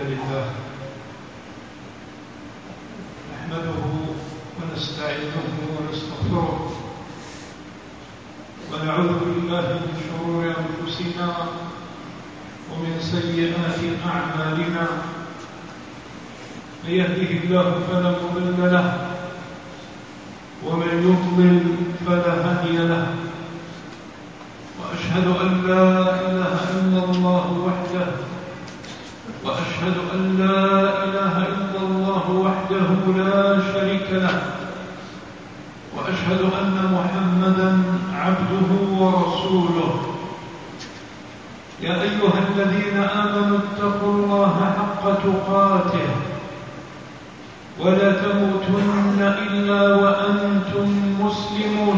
لله نحمده ونستعينه ونستغفره ونعوذ بالله من شرور أنفسنا ومن سيئات أعمالنا من يهده الله فلا مضل له ومن يضلل فلا هادي له وأشهد أن لا إله إلا الله وحده وأشهد أن لا إله إلا الله وحده لا شريك له وأشهد أن محمدًا عبده ورسوله يا أيها الذين آمنوا اتقوا الله حق تقاته ولا تموتن إلا وأنتم مسلمون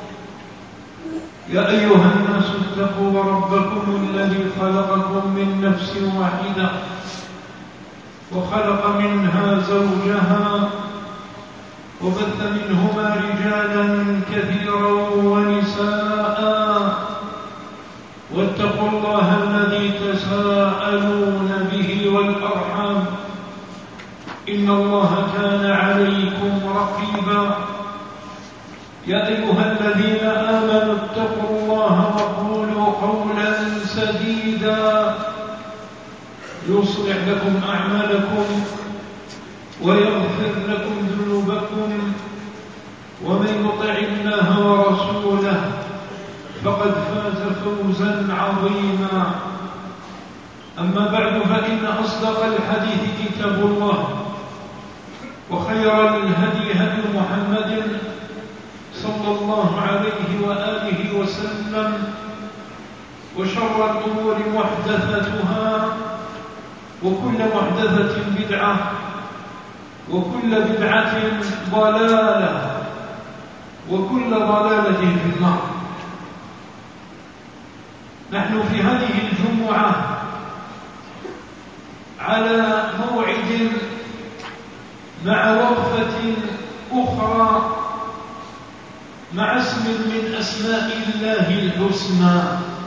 يا أيها الناس اتقوا ربكم الذي خلقكم من نفس واحدة وخلق منها زوجها وبث منهما رجالا كثيرا ونساء واتقوا الله الذي تساءلون به والأرحام إن الله كان عليكم رقيبا يا أيها الذين آمنوا اتقوا الله وقولوا قولا سديدا يصلح لكم أعمالكم ويغفر لكم ذنوبكم ومن يطع الله ورسوله فقد فاز فوزا عظيما أما بعد فإن أصدق الحديث كتاب الله وخير الهدي هدي محمد صلى الله عليه وآله وسلم وشر الأمور محدثاتها وكل محدثة بدعة وكل بدعة ضلالة وكل ضلالة في النار. نحن في هذه الجمعة على موعد مع وقفة أخرى مع اسم من أسماء الله الحسنى،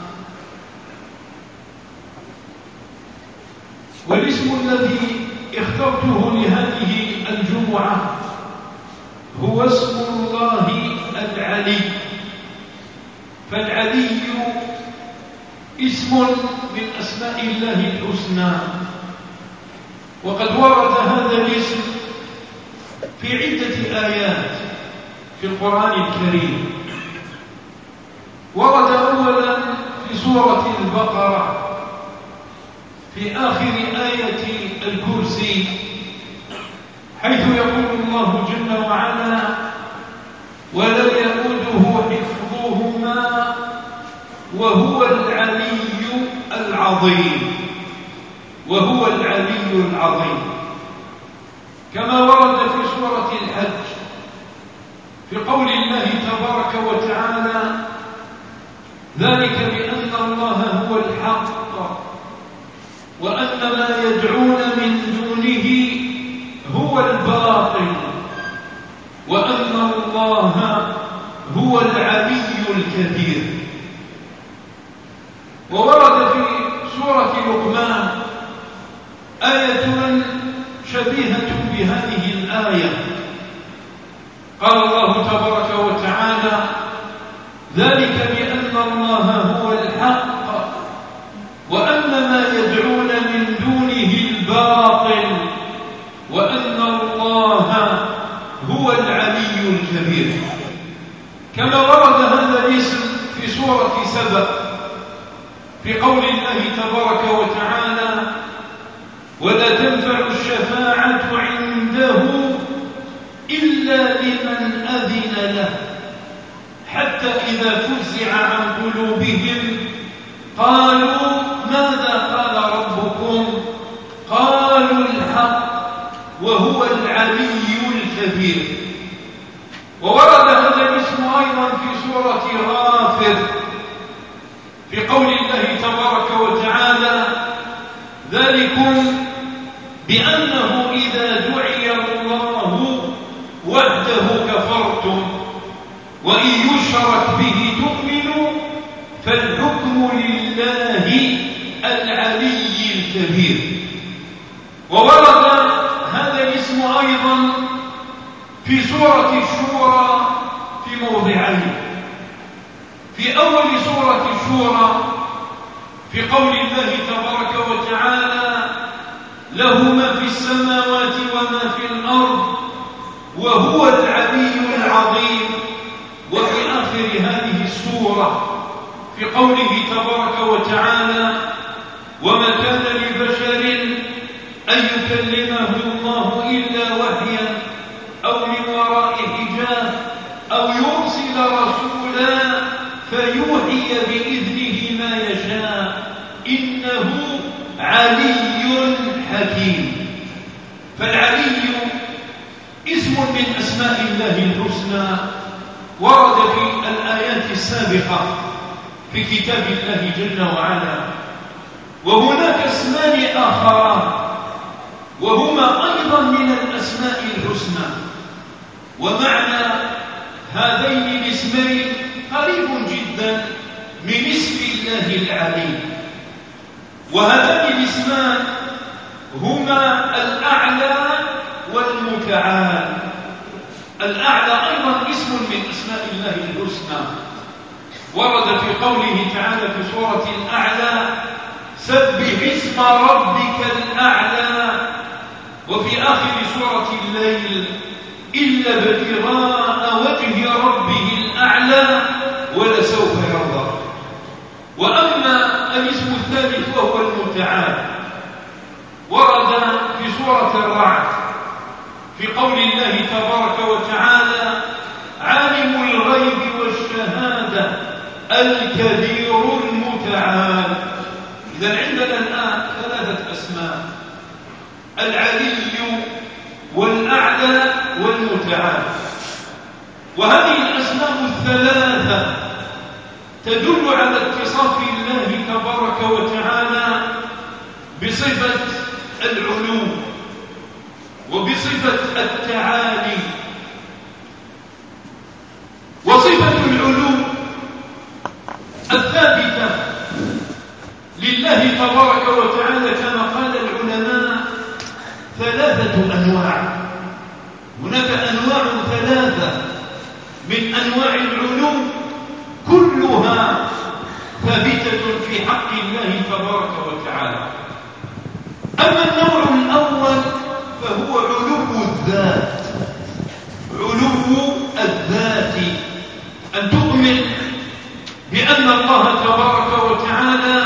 والاسم الذي اخترته لهذه الجمعة هو اسم الله العلي. فالعلي اسم من أسماء الله الحسنى، وقد ورد هذا الاسم في عدة آيات في القرآن الكريم. ورد أولا في سورة البقرة في آخر آية الكرسي حيث يقول الله جل وعلا: ولا يؤوده حفظهما وهو العلي العظيم. وهو العلي العظيم. كما ورد في سورة الحج في قول الله تبارك وتعالى: ذلك بأن الله هو الحق وأن ما يدعون من دونه هو الباطل وأن الله هو العلي الكبير. وورد في سورة لقمان آية شبيهة بهذه الآية. قال الله تبارك وتعالى: ذلك بأن الله هو الحق وأن ما يدعون من دونه الباطل وأن الله هو العلي الكبير. كما ورد هذا الاسم في سورة سبأ في قول الله تبارك وتعالى: ولا تنفع الشفاعة عنده إلا لمن أذن له حتى إذا فزع عن قلوبهم قالوا ماذا قال ربكم قالوا الحق وهو العلي الكبير. وورد هذا الاسم أيضا في سورة غافر في قول الله تبارك وتعالى: ذلكم بأنه إذا دعي الله وحده كفرتم وإن يشرك به تؤمنوا فالحكم لله العلي الكبير. أيضا في سورة الشورى في موضعين. في أول سورة الشورى في قول الله تبارك وتعالى: له ما في السماوات وما في الأرض وهو العلي العظيم. وفي آخر هذه السورة في قوله تبارك وتعالى: وما كان لبشر أن يكلمه الله إلا وحيا أو من وراء حجاب أو يرسل رسولا فيوحي بإذنه ما يشاء إنه علي حكيم. فالعلي اسم من أسماء الله الحسنى ورد في الآيات السابقة في كتاب الله جل وعلا. وهناك اسمان آخران وهما أيضا من الأسماء الحسنى، ومعنى هذين الاسمين قريب جدا من اسم الله العلي. وهذان الاسمان هما الأعلى والمتعال. الأعلى أيضا اسم من أسماء الله الحسنى ورد في قوله تعالى في سورة الأعلى: سبح اسم ربك الأعلى. وفي آخر سورة الليل: إلا ابتغاء وجه ربه الأعلى ولسوف يرضى. وأما الاسم الثالث وهو المتعال ورد في سورة الرعد في قول الله تبارك وتعالى: عالم الغيب والشهادة الكبير المتعال. إذن عندنا الآن ثلاثة أسماء: العلي والأعلى والمتعال. وهذه الأسماء الثلاثة تدل على اتصاف الله تبارك وتعالى بصفة العلو وبصفة التعالي. وصفة العلو الثابتة لله تبارك وتعالى كما قال العلماء ثلاثة أنواع. هناك أنواع ثلاثة من أنواع العلو كلها ثابتة في حق الله تبارك وتعالى. أما النوع الأول فهو علو الذات. علو الذات أن تؤمن بأن الله تبارك وتعالى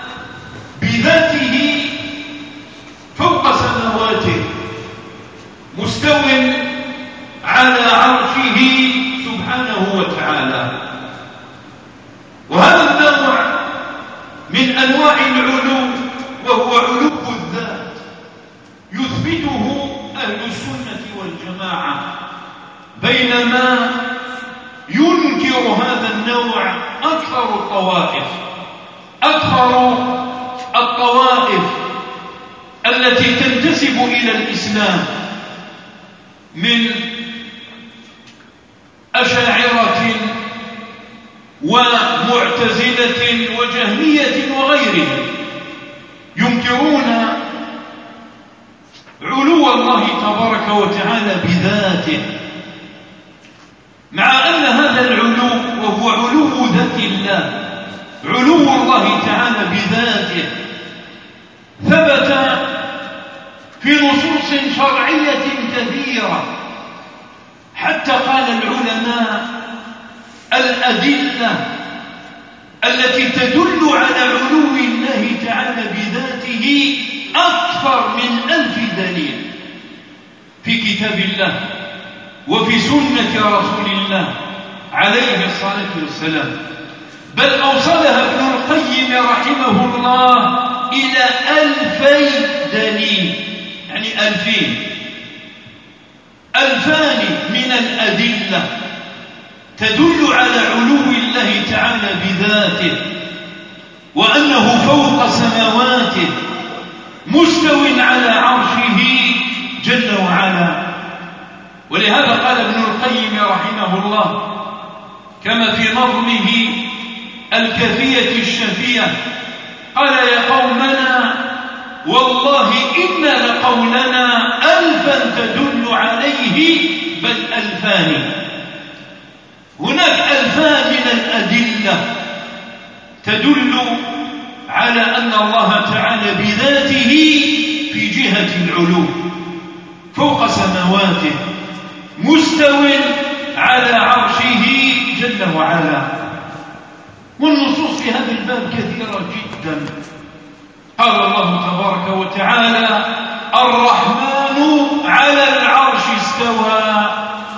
بذاته فوق سماواته مستو على عرشه سبحانه وتعالى. وهذا النوع من أنواع العلو وهو علو الذات يثبته أهل السنة والجماعة، بينما ينكر هذا النوع أكثر الطوائف التي تنتسب إلى الإسلام من أشاعرة ومعتزلة وجهمية وغيرهم، ينكرون علو الله تبارك وتعالى بذاته، مع أن هذا العلو وهو علو ذات الله، علو الله تعالى بذاته، ثبت في نصوص شرعية كثيرة، حتى قال العلماء الأدلة التي تدل على علو الله تعالى بذاته أكثر من 1000 دليل في كتاب الله وفي سنة رسول الله عليه الصلاة والسلام، بل أوصلها ابن القيم رحمه الله إلى 2000 دليل، يعني 2000 من الأدلة تدل على علو الله تعالى بذاته، وأنه فوق سماواته مستو على عرشه جل وعلا. ولهذا قال ابن القيم رحمه الله كما في نظمه الكافية الشافية، قال: يا قومنا والله إن لقولنا 1000 ألفا تدل عليه، بل ألفان. هناك ألفان من الأدلة تدل على أن الله تعالى بذاته في جهة العلو فوق سماواته، مستو على عرشه جل وعلا. والنصوص في هذا الباب كثيرة جدا. قال الله تبارك وتعالى: الرحمن على العرش استوى.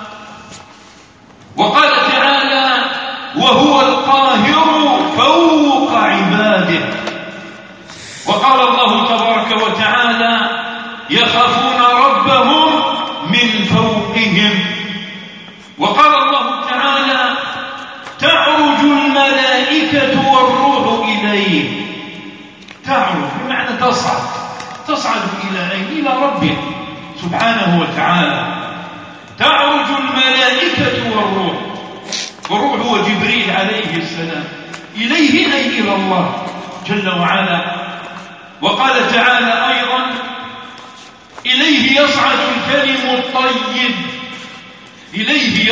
وقال تعالى: وهو القاهر فوق عباده. وقال الله تبارك وتعالى: يخافون ربهم من فوقهم. وقال الله تعالى: تعرج الملائكة والروح إليه. تعرج بمعنى تصعد إلى أين؟ إلى ربه سبحانه وتعالى. تعرج الملائكة والروح هو جبريل عليه السلام إليه، أي إلى الله جل وعلا. وقال تعالى أيضا: إليه يصعد الكلم الطيب. إليه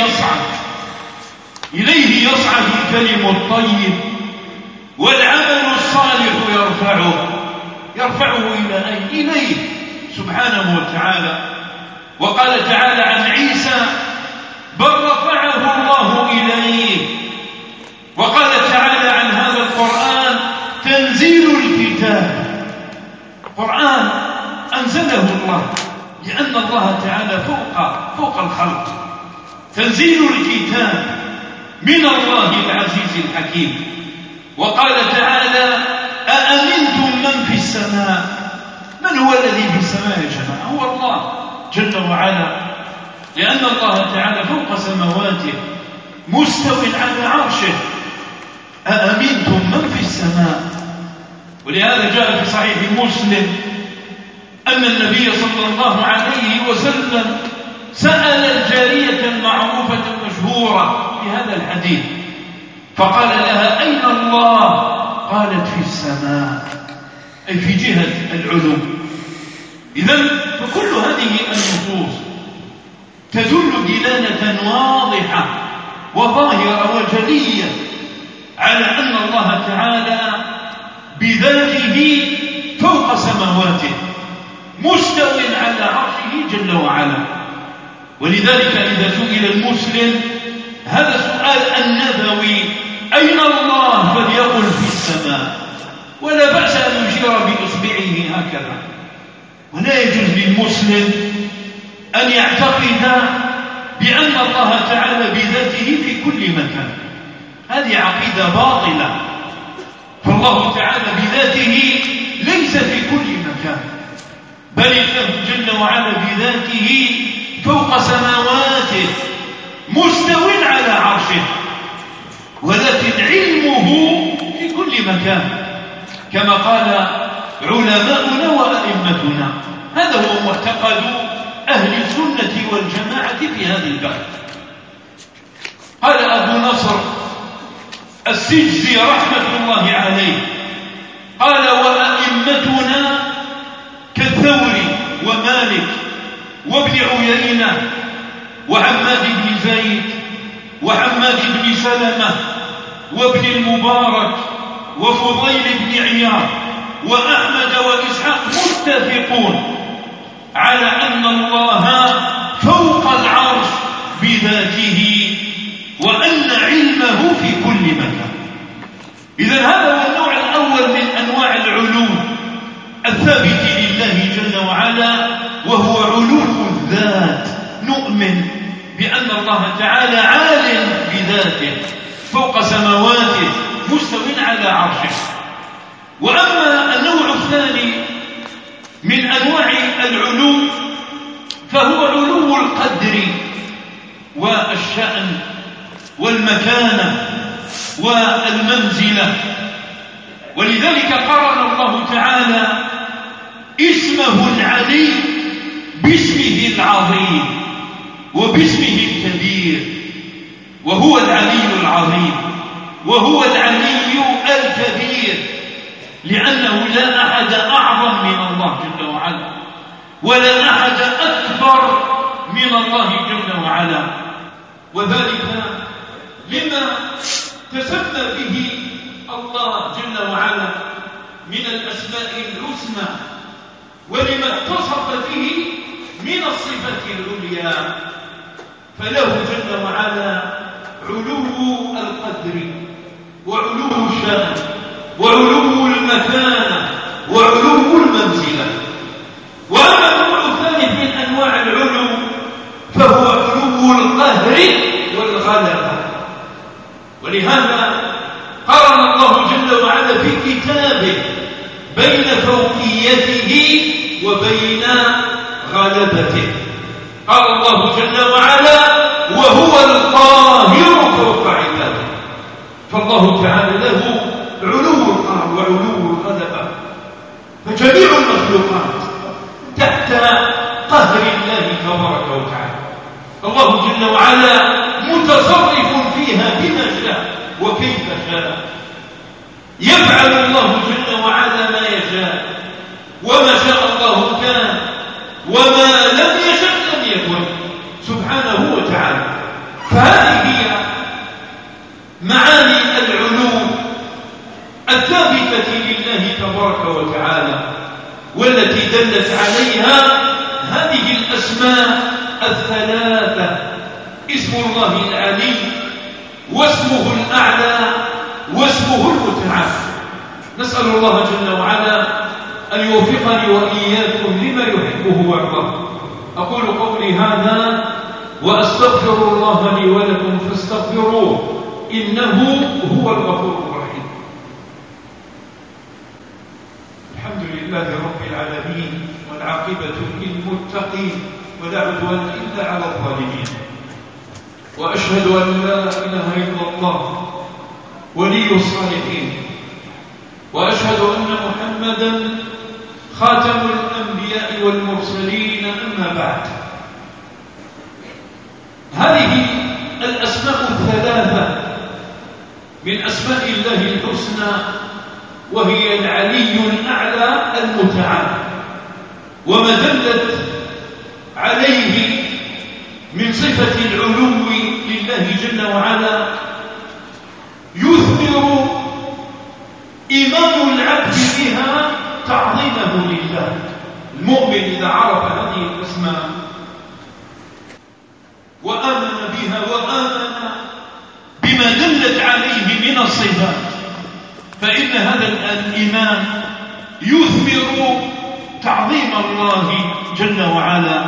يصعد الكلم الطيب والعمل الصالح يرفعه إلى أين؟ إليه سبحانه وتعالى. وقال تعالى عن عيسى: بل رفعه الله إليه. وقال تعالى عن هذا القرآن: تنزيل الكتاب. قرآن أنزله الله لأن الله تعالى فوق الخلق. تنزيل الكتاب من الله العزيز الحكيم. وقال تعالى: أأمنتم من في السماء. من هو الذي في السماء يا جماعة؟ هو الله جل وعلا، لأن الله تعالى فوق سماواته مستو على عرشه. أأمنتم من في السماء. ولهذا جاء في صحيح مسلم أن النبي صلى الله عليه وسلم سأل الجارية المعروفة المشهورة في هذا الحديث، فقال لها: أين الله؟ قالت: في السماء، أي في جهة العلو. إذن فكل هذه النصوص تدل دلالة واضحة وظاهرة وجلية على أن الله تعالى بذاته فوق سماواته مستو على عرشه جل وعلا. ولذلك إذا سئل المسلم هذا السؤال النبوي: أين الله؟ فليقل: في السماء. ولا بأس أن يشير بإصبعه هكذا. ولا يجوز للمسلم أن يعتقد بأن الله تعالى بذاته في كل مكان. هذه عقيدة باطلة. فالله تعالى بذاته ليس في كل مكان، بل الله جل وعلا بذاته فوق سماواته مستو على عرشه، ولكن علمه في كل مكان كما قال علماؤنا وأئمتنا. هذا هو معتقد أهل السنة والجماعة في هذا الباب. قال أبو نصر السجزي رحمة الله عليه: قال: وأئمتنا كالثوري ومالك وابن عيينة وحماد بن زيد وحماد بن سلمة وابن المبارك وفضيل بن عياض وأحمد وإسحاق متفقون على أن الله فوق العرش بذاته وأن علمه في كل مكان. إذن هذا هو النوع الأول من أنواع العلو الثابت لله جل وعلا، وهو علو الذات. نؤمن بأن الله تعالى عالم بذاته فوق سماواته مستو على عرشه. وأما النوع الثاني من أنواع العلو فهو علو القدر والشأن والمكانة والمنزلة. ولذلك قرن الله تعالى اسمه العلي باسمه العظيم وباسمه الكبير، وهو العلي العظيم وهو العلي الكبير، لأنه لا أحد أعظم من الله جل وعلا، ولا أحد أكبر أكبر من الله جل وعلا، وذلك لما تسمى به الله جل وعلا من الأسماء الحسنى، ولما اتصف به من الصفات العليا، فله جل وعلا علو القدر وعلو الشأن وعلو المكانة وعلو المنزلة. وأما النوع الثاني من أنواع العلو فهو علو القهر والغلبة، ولهذا قرن الله جل وعلا في كتابه بين فوقيته وبين غلبته. قال الله جل وعلا: وهو القاهر فوق عباده. فالله تعالى له علو القهر وعلو الغلبة، فجميع المخلوقات تحت قهر الله تبارك وتعالى. الله جل وعلا متصرف فيها بما شاء وكيف شاء، يفعل الله جل وعلا ما يشاء، وما شاء الله كان، وما لم يشاء لم يكن سبحانه وتعالى. فهذه هي معاني العلو الثابتة لله تبارك وتعالى، والتي دلت عليها هذه الأسماء الثلاثة: اسم الله العلي، واسمه الأعلى، واسمه المتعال. نسأل الله جل وعلا أن يوفقني وإياكم لما يحبه ويرضاه. أقول قولي هذا وأستغفر الله لي ولكم فاستغفروه إنه هو الغفور الرحيم. الحمد لله رب العالمين، والعاقبة للمتقين، ولا عدوان إلا على الظالمين، وأشهد أن لا إله إلا الله ولي الصالحين، وأشهد أن محمدا خاتم الأنبياء والمرسلين. أما بعد، هذه الأسماء الثلاثة من أسماء الله الحسنى، وهي العلي الأعلى المتعال، وما دلت عليه من صفة العلو لله جل وعلا يثمر إيمان العبد بها تعظيمه لله. المؤمن إذا عرف هذه الأسماء وآمن بها وآمن بما دلت عليه من الصفات، فإن هذا الإيمان يثمر تعظيم الله جل وعلا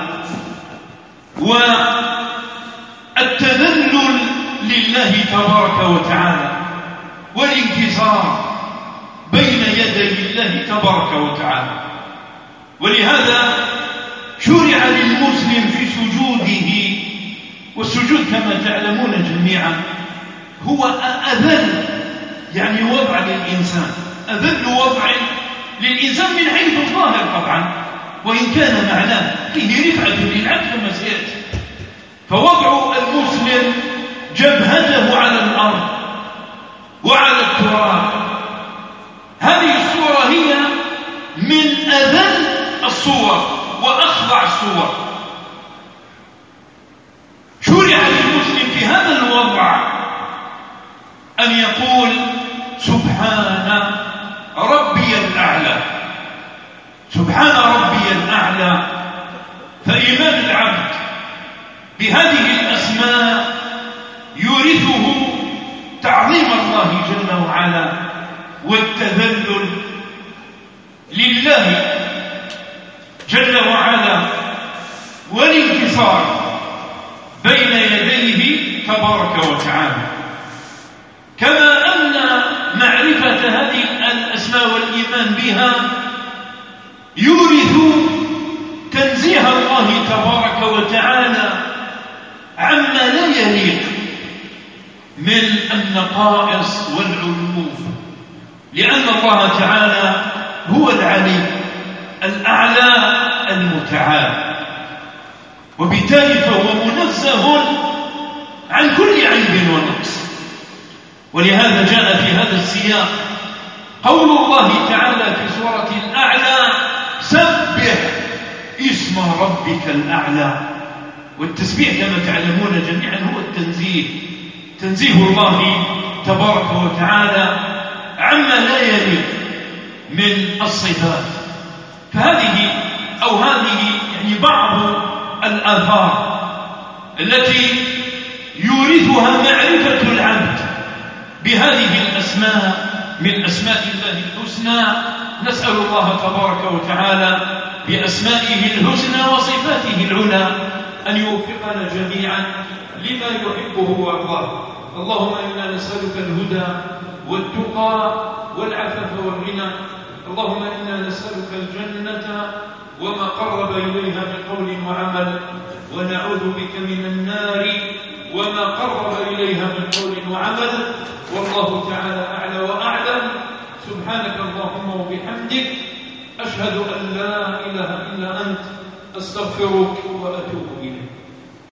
والتذلل لله تبارك وتعالى والانكسار بين يدي الله تبارك وتعالى. ولهذا شرع للمسلم في سجوده، والسجود كما تعلمون جميعا هو أذل يعني وضع للإنسان، أذل وضع للإنسان من حيث الظاهر طبعا، وإن كان معناه فيه رفعة للعبد كما سيأتي. فوضع المسلم جبهته على الأرض وعلى التراب، هذه الصورة هي من أذل الصور وأخضع الصور. شرع للمسلم في هذا الوضع أن يقول: سبحان ربي الأعلى، سبحان ربي الأعلى. فإيمان العبد بهذه الأسماء يورثه تعظيم الله جل وعلا والتذلل لله جل وعلا والانكسار بين يديه تبارك وتعالى. كما أن معرفة هذه الأسماء والإيمان بها يورث تنزيه الله تبارك وتعالى عما لا يليق من النقائص والعلو، لأن الله تعالى هو العلي الأعلى المتعال، وبالتالي فهو منزه عن كل عيب ونقص. ولهذا جاء في هذا السياق قول الله تعالى في سورة الأعلى: سبح اسم اسم ربك الأعلى. والتسبيح كما تعلمون جميعا هو التنزيه، تنزيه الله تبارك وتعالى عما لا يليق من الصفات. فهذه يعني بعض الآثار التي يورثها معرفة العبد بهذه الأسماء من أسماء الله الحسنى. نسأل الله تبارك وتعالى بأسمائه الحسنى وصفاته العلى أن يوفقنا جميعا لما يحبه ويرضاه. اللهم إنا نسألك الهدى والتقى والعفاف والغنى. اللهم إنا نسألك الجنة وما قرب إليها من قول وعمل، ونعوذ بك من النار وما قرب إليها من قول وعمل. والله تعالى أعلى وأعلم. سبحانك اللهم وبحمدك، أشهد أن لا إله إلا أنت، أستغفرك وأتوب